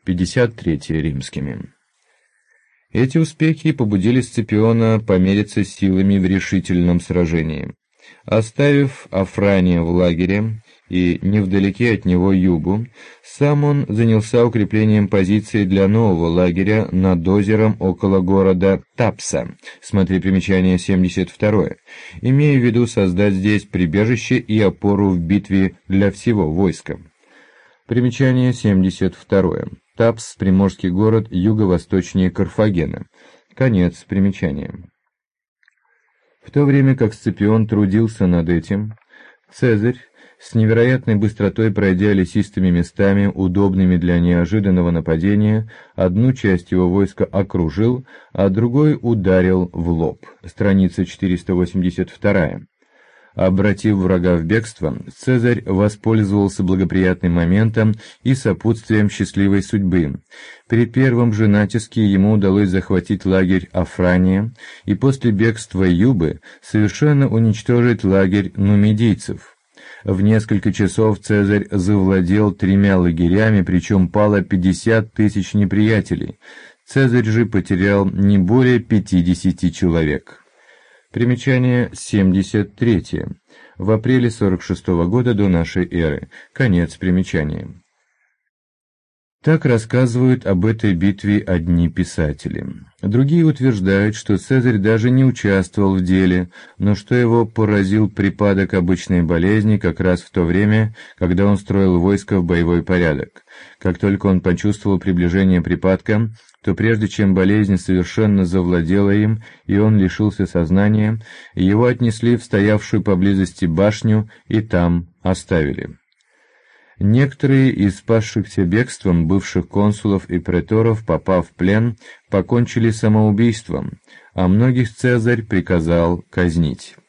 53 римскими. Эти успехи побудили Сципиона помериться силами в решительном сражении. Оставив Афрания в лагере и невдалеке от него Юбу, сам он занялся укреплением позиций для нового лагеря над озером около города Тапса, смотри примечание 72, имея в виду создать здесь прибежище и опору в битве для всего войска. Примечание 72. Тапс — приморский город юго-восточнее Карфагена. Конец примечания. В то время как Сципион трудился над этим, Цезарь, с невероятной быстротой пройдя лесистыми местами, удобными для неожиданного нападения, одну часть его войска окружил, а другой ударил в лоб. Страница 482. Обратив врага в бегство, Цезарь воспользовался благоприятным моментом и сопутствием счастливой судьбы. При первом же натиске ему удалось захватить лагерь Афрания и после бегства Юбы совершенно уничтожить лагерь нумидийцев. В несколько часов Цезарь завладел 3 лагерями, причем пало 50 тысяч неприятелей. Цезарь же потерял не более 50 человек. Примечание 73. В апреле 46 года до нашей эры. Конец примечания. Так рассказывают об этой битве одни писатели. Другие утверждают, что Цезарь даже не участвовал в деле, но что его поразил припадок обычной болезни как раз в то время, когда он строил войско в боевой порядок. Как только он почувствовал приближение припадка, то прежде чем болезнь совершенно завладела им, и он лишился сознания, его отнесли в стоявшую поблизости башню и там оставили. Некоторые из спасшихся бегством бывших консулов и преторов, попав в плен, покончили самоубийством, а многих Цезарь приказал казнить.